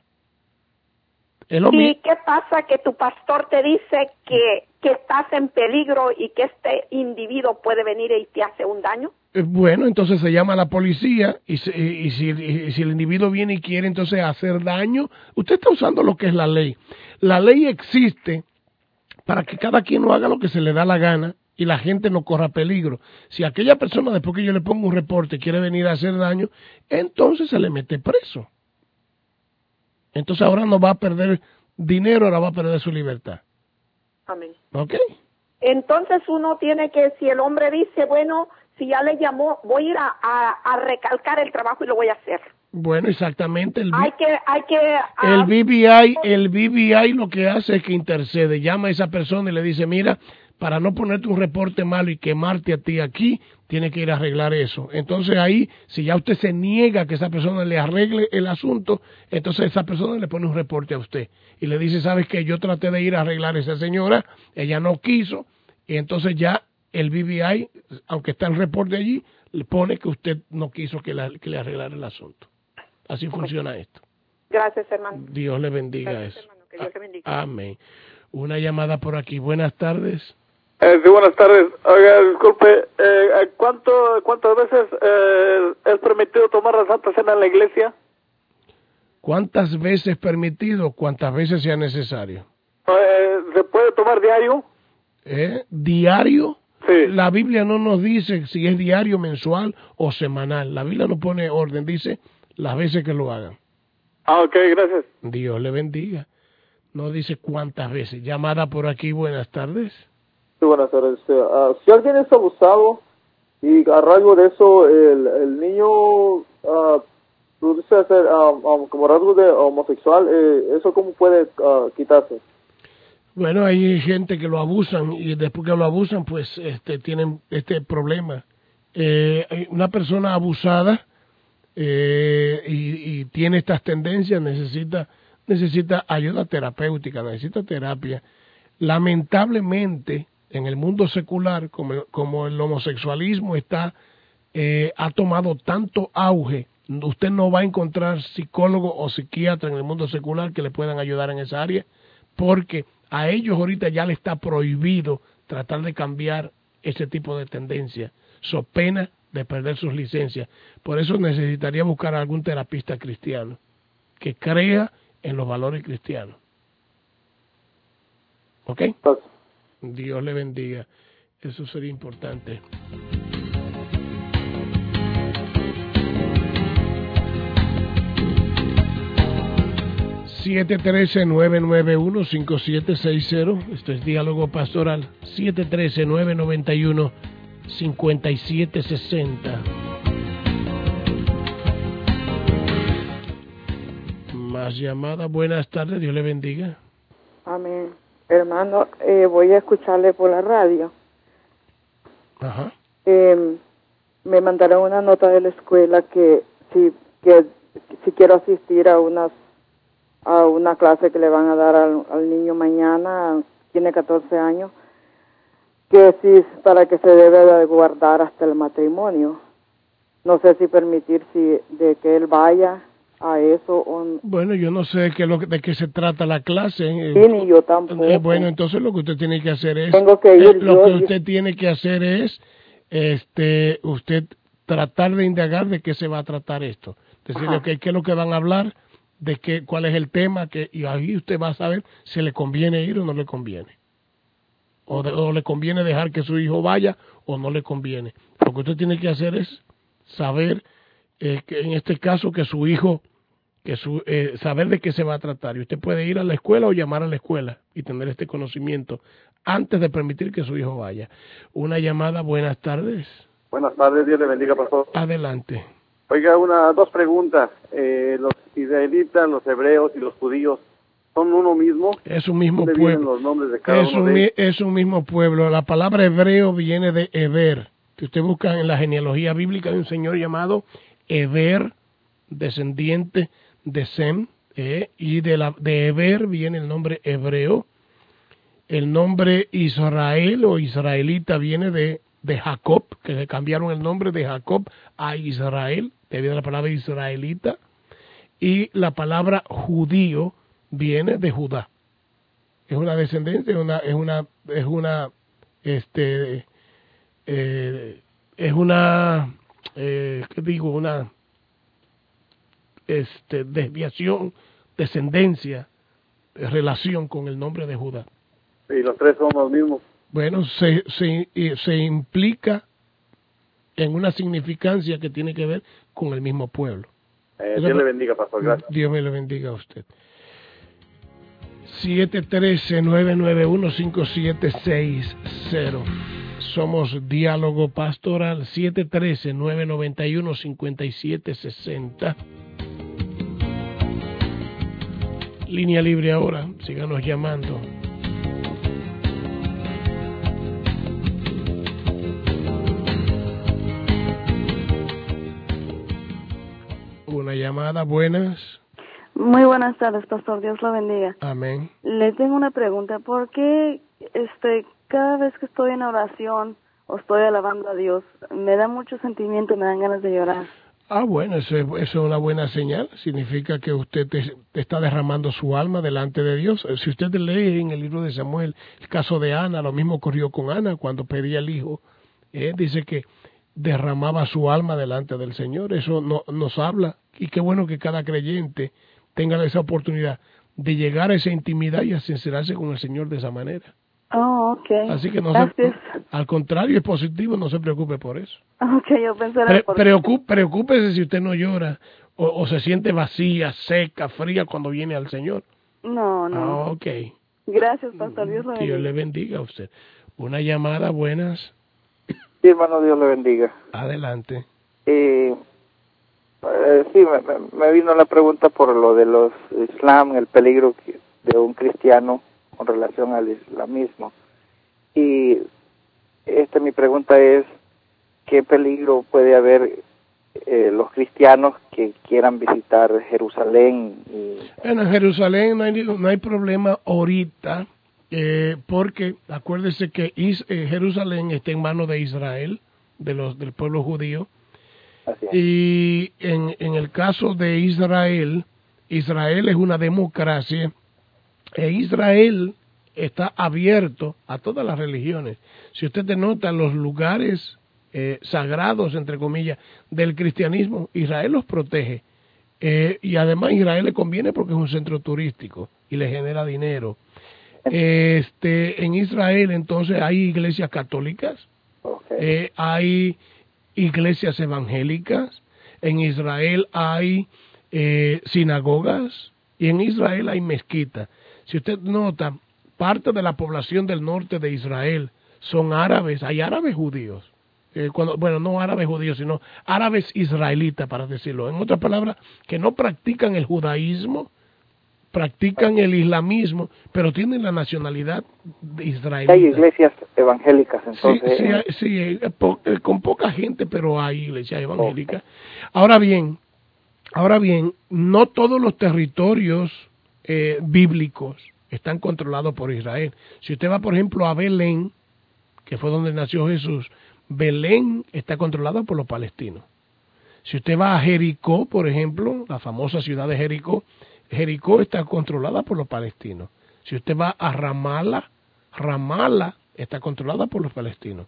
¿Y mismo. qué pasa que tu pastor te dice que, que estás en peligro y que este individuo puede venir y te hace un daño? Bueno, entonces se llama a la policía y, se, y, si, y si el individuo viene y quiere entonces hacer daño, usted está usando lo que es la ley. La ley existe para que cada quien no haga lo que se le da la gana y la gente no corra peligro. Si aquella persona, después que yo le pongo un reporte, quiere venir a hacer daño, entonces se le mete preso. Entonces ahora no va a perder dinero, ahora va a perder su libertad. Amén. ¿Ok? Entonces uno tiene que, si el hombre dice, bueno, si ya le llamó, voy a ir a, a, a recalcar el trabajo y lo voy a hacer. Bueno, exactamente. El, hay que, hay que... El B B I, el B B I lo que hace es que intercede, llama a esa persona y le dice, mira, para no ponerte un reporte malo y quemarte a ti aquí, tiene que ir a arreglar eso. Entonces ahí, si ya usted se niega a que esa persona le arregle el asunto, entonces esa persona le pone un reporte a usted y le dice, ¿sabes qué? Yo traté de ir a arreglar a esa señora, ella no quiso, y entonces ya el B V I, aunque está el reporte allí, le pone que usted no quiso que, la, que le arreglara el asunto. Así funciona esto. Gracias, hermano. Dios le bendiga Gracias, eso. hermano. Que Dios te bendiga. Amén. Una llamada por aquí. Buenas tardes. Eh, sí, buenas tardes. Oiga, disculpe, eh, ¿cuánto, ¿cuántas veces eh, es permitido tomar la Santa Cena en la iglesia? ¿Cuántas veces permitido? ¿Cuántas veces sea necesario? Eh, ¿Se puede tomar diario? ¿Eh? ¿Diario? Sí. La Biblia no nos dice si es diario, mensual o semanal. La Biblia no pone orden, dice las veces que lo hagan. Ah, ok, gracias. Dios le bendiga. No dice cuántas veces. Llamada por aquí, buenas tardes. Sí, buenas tardes. Uh, si alguien es abusado y a rasgo de eso el, el niño uh, produce ser, um, um, como rasgo de homosexual, eh, ¿eso cómo puede uh, quitarse? Bueno, hay gente que lo abusan y después que lo abusan, pues este tienen este problema. Eh, una persona abusada eh, y, y tiene estas tendencias necesita necesita ayuda terapéutica, necesita terapia. Lamentablemente, en el mundo secular, como, como el homosexualismo está eh, ha tomado tanto auge, usted no va a encontrar psicólogo o psiquiatra en el mundo secular que le puedan ayudar en esa área, porque a ellos ahorita ya le está prohibido tratar de cambiar ese tipo de tendencia, so pena de perder sus licencias. Por eso necesitaría buscar a algún terapista cristiano que crea en los valores cristianos. ¿Ok? Dios le bendiga. Eso sería importante. siete uno tres, nueve nueve uno, cinco siete seis cero. Esto es Diálogo Pastoral. siete uno tres, nueve nueve uno, cinco siete seis cero. Más llamadas. Buenas tardes. Dios le bendiga. Amén. Hermano, eh, voy a escucharle por la radio. Ajá. Eh, me mandaron una nota de la escuela que si, que, si quiero asistir a unas a una clase que le van a dar al, al niño mañana, tiene catorce años, que sí, para que se debe de guardar hasta el matrimonio. No sé si permitir si de que él vaya a eso o... Bueno, yo no sé qué lo, de qué se trata la clase. Sí, ni yo tampoco. Eh, bueno, entonces lo que usted tiene que hacer es... Tengo que ir eh, lo yo, que usted tiene que hacer es, este, usted tratar de indagar de qué se va a tratar esto. Decirle, okay, qué es lo que van a hablar, de qué, cuál es el tema, que, y ahí usted va a saber si le conviene ir o no le conviene. O, de, o le conviene dejar que su hijo vaya o no le conviene. Lo que usted tiene que hacer es saber, eh, que en este caso, que su hijo, que su, eh, saber de qué se va a tratar. Y usted puede ir a la escuela o llamar a la escuela y tener este conocimiento antes de permitir que su hijo vaya. Una llamada. Buenas tardes. Buenas tardes, Dios le bendiga, pastor. Adelante. Oiga, una, dos preguntas. Eh, los israelitas, los hebreos y los judíos, ¿son uno mismo? Es un mismo ¿Dónde pueblo. vienen los nombres de cada Es uno un, de ellos? es un mismo pueblo. La palabra hebreo viene de Eber, que usted busca en la genealogía bíblica de un señor llamado Eber, descendiente de Sem, eh, y de, la, de Eber viene el nombre hebreo. El nombre Israel o israelita viene de, de Jacob, que le cambiaron el nombre de Jacob a Israel, debido a la palabra israelita. Y la palabra judío viene de Judá. Es una descendencia, es una, es una, es una, este, eh, es una, eh, ¿qué digo? Una, este, desviación, descendencia, relación con el nombre de Judá. Y los tres son los mismos. Bueno, se, se, se implica en una significancia que tiene que ver con el mismo pueblo. Eh, Dios le bendiga, pastor. Gracias. Dios me lo bendiga a usted. siete uno tres, nueve nueve uno, cinco siete seis cero. Somos Diálogo Pastoral. Siete uno tres, nueve nueve uno, cinco siete seis cero. Línea libre ahora. Síganos llamando. Una llamada. Buenas. Muy buenas tardes, pastor. Dios lo bendiga. Amén. Le tengo una pregunta. ¿Por qué este, cada vez que estoy en oración o estoy alabando a Dios. Me da mucho sentimiento, me dan ganas de llorar. Ah, bueno, eso es, eso es una buena señal. Significa que usted te, te está derramando su alma delante de Dios. Si usted lee en el libro de Samuel el caso de Ana, lo mismo ocurrió con Ana cuando pedía el hijo. Eh, dice que derramaba su alma delante del Señor. Eso no, nos habla. Y qué bueno que cada creyente tenga esa oportunidad de llegar a esa intimidad y a sincerarse con el Señor de esa manera. Oh, okay. Así que no Gracias. se, al contrario, es positivo, no se preocupe por eso. Okay, yo pensé Pre, por... preocup, preocúpese si usted no llora o, o se siente vacía, seca, fría cuando viene al Señor. No, no. Ah, ok. Gracias, pastor. Dios lo bendiga. Dios le bendiga a usted. Una llamada, buenas. Sí, hermano, Dios le bendiga. Adelante. Eh, eh, sí, me, me vino la pregunta por lo de los Islam, el peligro que, de un cristiano con relación al islamismo. Y este, mi pregunta es, ¿qué peligro puede haber eh, los cristianos que quieran visitar Jerusalén? Y... Bueno, en Jerusalén no hay, no hay problema ahorita, eh, porque acuérdese que is, eh, Jerusalén está en manos de Israel, de los del pueblo judío. Así es. Y en, en el caso de Israel, Israel es una democracia, e Israel está abierto a todas las religiones. Si usted te nota, los lugares eh, sagrados, entre comillas, del cristianismo, Israel los protege. Eh, y además Israel le conviene porque es un centro turístico y le genera dinero. Este, en Israel entonces hay iglesias católicas, Okay. eh, hay iglesias evangélicas, en Israel hay eh, sinagogas y en Israel hay mezquitas. Si usted nota, parte de la población del norte de Israel son árabes, hay árabes judíos. Eh, cuando, bueno, no árabes judíos, sino árabes israelitas, para decirlo. En otras palabras, que no practican el judaísmo, practican el islamismo, pero tienen la nacionalidad israelita. Hay iglesias evangélicas, entonces. Sí, sí, hay, sí eh, po, eh, con poca gente, pero hay iglesias evangélicas. Okay. Ahora bien, ahora bien, no todos los territorios eh, bíblicos están controlados por Israel. Si usted va, por ejemplo, a Belén, que fue donde nació Jesús, Belén está controlada por los palestinos. Si usted va a Jericó, por ejemplo, la famosa ciudad de Jericó, Jericó está controlada por los palestinos. Si usted va a Ramala, Ramala está controlada por los palestinos.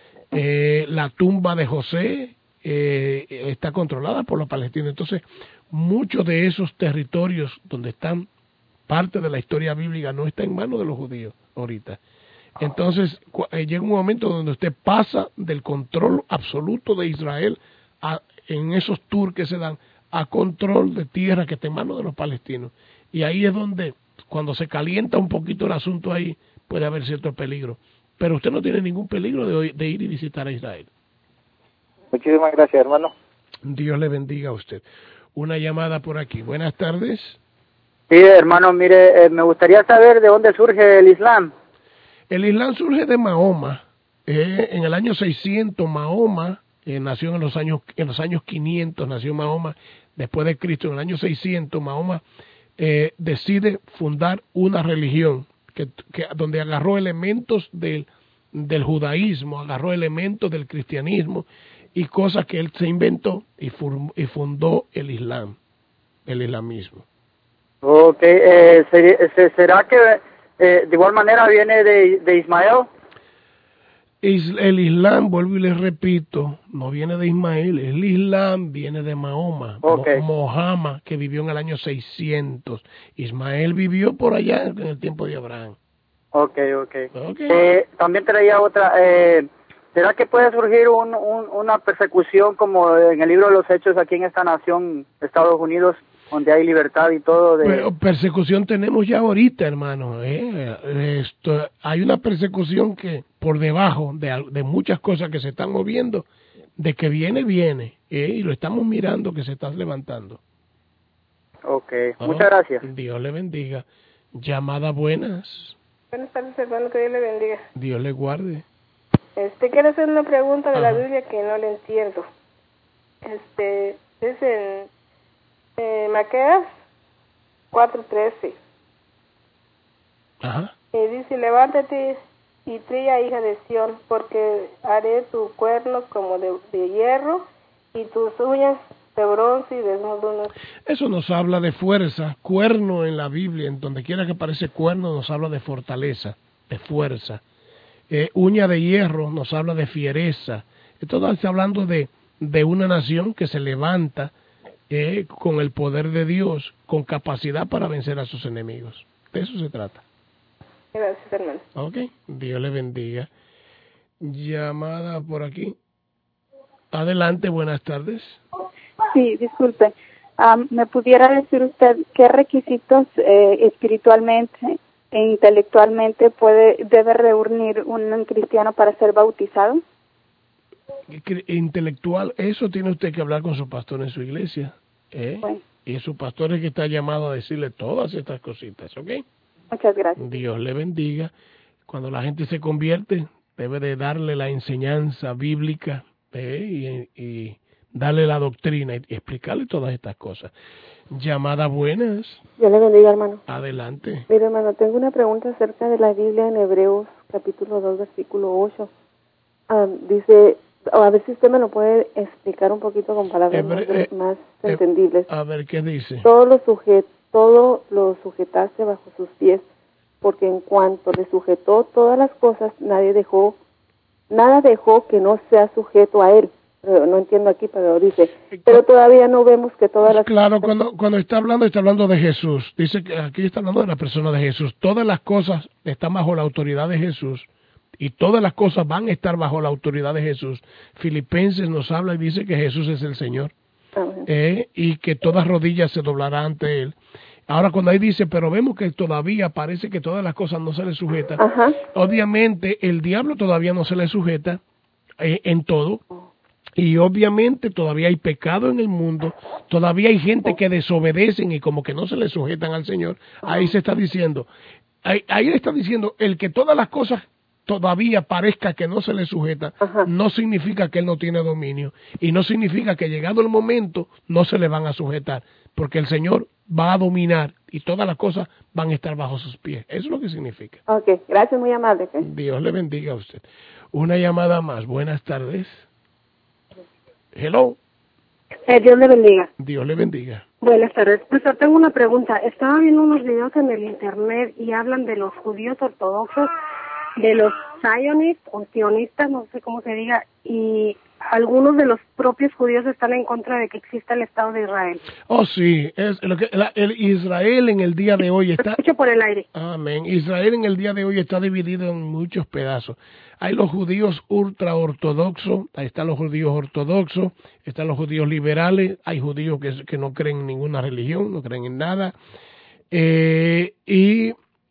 Eh, la tumba de José eh, está controlada por los palestinos. Entonces, muchos de esos territorios donde están parte de la historia bíblica no está en manos de los judíos ahorita. Entonces, eh, llega un momento donde usted pasa del control absoluto de Israel a, en esos tours que se dan a control de tierra que está en manos de los palestinos. Y ahí es donde, cuando se calienta un poquito el asunto ahí, puede haber cierto peligro. Pero usted no tiene ningún peligro de, de ir y visitar a Israel. Muchísimas gracias, hermano. Dios le bendiga a usted. Una llamada por aquí. Buenas tardes. Sí, hermano, mire, eh, me gustaría saber de dónde surge el Islam. El Islam surge de Mahoma. Eh, en el año seiscientos, Mahoma eh, nació en los años en los años quinientos, nació Mahoma después de Cristo. En el año seiscientos, Mahoma eh, decide fundar una religión que, que donde agarró elementos del, del judaísmo, agarró elementos del cristianismo y cosas que él se inventó y, fur, y fundó el Islam, el islamismo. Ok, eh, ¿será que eh, de igual manera viene de, de Ismael? El Islam, vuelvo y les repito, no viene de Ismael, el Islam viene de Mahoma, okay. Mohammed, que vivió en el año seiscientos. Ismael vivió por allá en el tiempo de Abraham. Ok, ok. okay. Eh, también traía otra, eh, ¿será que puede surgir un, un, una persecución como en el libro de los Hechos aquí en esta nación, Estados Unidos, donde hay libertad y todo? De... Pero persecución tenemos ya ahorita, hermano. ¿eh? Esto, hay una persecución que por debajo de, de muchas cosas que se están moviendo, de que viene, viene. ¿eh? Y lo estamos mirando que se está levantando. Ok, oh, muchas gracias. Dios le bendiga. Llamada buenas. Buenas tardes, hermano, que Dios le bendiga. Dios le guarde. Este, quiero hacer una pregunta de Ajá. la Biblia que no le entiendo. Este, es en... Eh, Maqueas cuatro trece. Ajá. Y dice, levántate y trilla, hija de Sión, porque haré tus cuernos como de, de hierro y tus uñas de bronce y desnudos. Eso nos habla de fuerza. Cuerno en la Biblia, en donde quiera que aparece cuerno, nos habla de fortaleza, de fuerza. Eh, uña de hierro nos habla de fiereza. Esto está hablando de, de una nación que se levanta eh, con el poder de Dios, con capacidad para vencer a sus enemigos. De eso se trata. Gracias, hermano. Ok, Dios le bendiga. Llamada por aquí. Adelante, buenas tardes. Sí, disculpe. Um, ¿Me pudiera decir usted qué requisitos eh, espiritualmente e intelectualmente puede debe reunir un cristiano para ser bautizado? Intelectual, eso tiene usted que hablar con su pastor en su iglesia. ¿eh? Bueno. Y su pastor es que está llamado a decirle todas estas cositas, ¿ok? Muchas gracias. Dios le bendiga. Cuando la gente se convierte, debe de darle la enseñanza bíblica ¿eh? y, y darle la doctrina y explicarle todas estas cosas. Llamadas buenas. Dios le bendiga, hermano. Adelante. Mire, hermano, tengo una pregunta acerca de la Biblia en Hebreos, capítulo dos, versículo ocho. Um, dice, a ver si usted me lo puede explicar un poquito con palabras Hebre, más, eh, más eh, entendibles. A ver, ¿qué dice? Todo lo, sujet, todo lo sujetaste bajo sus pies, porque en cuanto le sujetó todas las cosas, nadie dejó, nada dejó que no sea sujeto a él. No entiendo aquí, pero dice, pero todavía no vemos que todas las Claro, cuando, cuando está hablando, está hablando de Jesús. Dice que aquí está hablando de la persona de Jesús. Todas las cosas están bajo la autoridad de Jesús y todas las cosas van a estar bajo la autoridad de Jesús. Filipenses nos habla y dice que Jesús es el Señor eh, y que todas rodillas se doblarán ante Él. Ahora cuando ahí dice, pero vemos que todavía parece que todas las cosas no se le sujetan. Ajá. Obviamente el diablo todavía no se le sujeta eh, en todo. Y obviamente todavía hay pecado en el mundo, todavía hay gente que desobedecen y como que no se le sujetan al Señor. Ahí se está diciendo, ahí, ahí está diciendo, el que todas las cosas todavía parezca que no se le sujeta, no significa que él no tiene dominio y no significa que llegado el momento no se le van a sujetar, porque el Señor va a dominar y todas las cosas van a estar bajo sus pies. Eso es lo que significa. Ok, gracias, muy amable. ¿Okay? Dios le bendiga a usted. Una llamada más. Buenas tardes. Hello. Eh, Dios le bendiga. Dios le bendiga. Buenas tardes. Pues yo tengo una pregunta. Estaba viendo unos videos en el internet y hablan de los judíos ortodoxos, de los sionistas o sionistas, no sé cómo se diga, y algunos de los propios judíos están en contra de que exista el Estado de Israel. Oh, sí. Es lo que, la, el Israel en el día de hoy está... Escucho por el aire. Amén. Israel en el día de hoy está dividido en muchos pedazos. Hay los judíos ultraortodoxos, ahí están los judíos ortodoxos, están los judíos liberales, hay judíos que, que no creen en ninguna religión, no creen en nada. Eh, y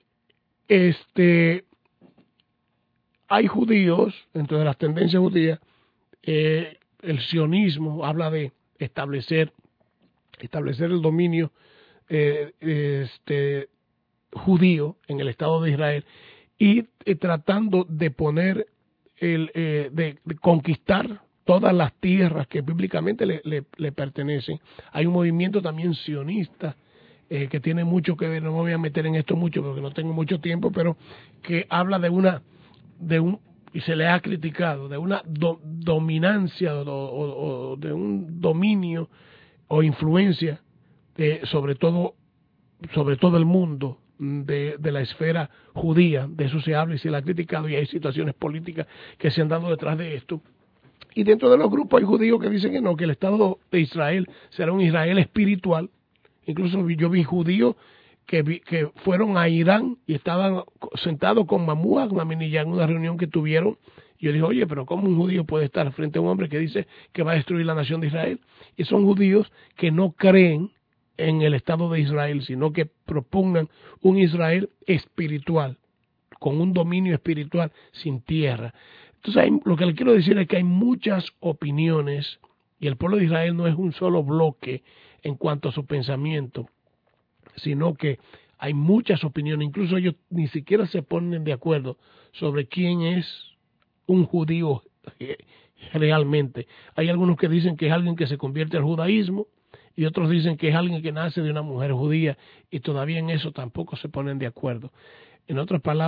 este hay judíos, dentro de las tendencias judías, eh, el sionismo habla de establecer, establecer el dominio eh, este, judío en el Estado de Israel. Y eh, tratando de poner, el, eh, de, de conquistar todas las tierras que bíblicamente le, le, le pertenecen. Hay un movimiento también sionista eh, que tiene mucho que ver, no me voy a meter en esto mucho porque no tengo mucho tiempo, pero que habla de una, de un, y se le ha criticado, de una do, dominancia o, o, o de un dominio o influencia eh, sobre todo, sobre todo el mundo. De, de la esfera judía, de eso se habla y se le ha criticado y hay situaciones políticas que se han dado detrás de esto. Y dentro de los grupos hay judíos que dicen que no, que el Estado de Israel será un Israel espiritual. Incluso yo vi judíos que, vi, que fueron a Irán y estaban sentados con Mahmoud Ahmadinejad en una reunión que tuvieron. Y yo dije, oye, pero ¿cómo un judío puede estar frente a un hombre que dice que va a destruir la nación de Israel? Y son judíos que no creen en el Estado de Israel, sino que propugnan un Israel espiritual, con un dominio espiritual sin tierra. Entonces, hay, lo que le quiero decir es que hay muchas opiniones, y el pueblo de Israel no es un solo bloque en cuanto a su pensamiento, sino que hay muchas opiniones, incluso ellos ni siquiera se ponen de acuerdo sobre quién es un judío realmente. Hay algunos que dicen que es alguien que se convierte al judaísmo, y otros dicen que es alguien que nace de una mujer judía y todavía en eso tampoco se ponen de acuerdo. En otras palabras,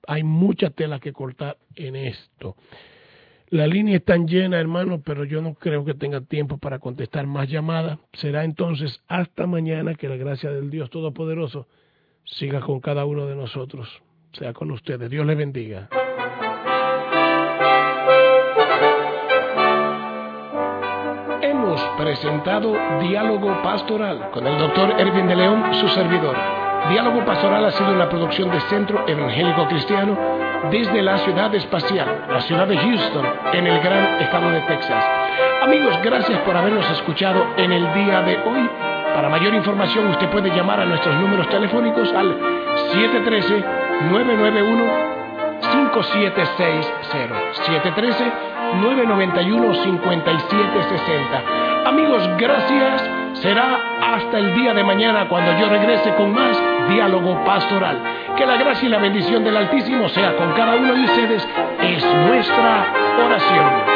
Hay mucha tela que cortar en esto. La línea está llena, hermano, pero yo no creo que tenga tiempo para contestar más llamadas. Será entonces hasta mañana. Que la gracia del Dios Todopoderoso siga con cada uno de nosotros, sea con ustedes. Dios les bendiga. Hemos presentado Diálogo Pastoral con el doctor Erwin de León, su servidor. Diálogo Pastoral ha sido una producción de Centro Evangélico Cristiano desde la ciudad espacial, la ciudad de Houston, en el gran estado de Texas. Amigos, gracias por habernos escuchado en el día de hoy. Para mayor información usted puede llamar a nuestros números telefónicos al siete uno tres, nueve nueve uno, cinco siete seis cero, siete uno tres, nueve nueve uno, cinco siete seis cero. Amigos, gracias. Será hasta el día de mañana cuando yo regrese con más Diálogo Pastoral. Que la gracia y la bendición del Altísimo sea con cada uno de ustedes. Es nuestra oración.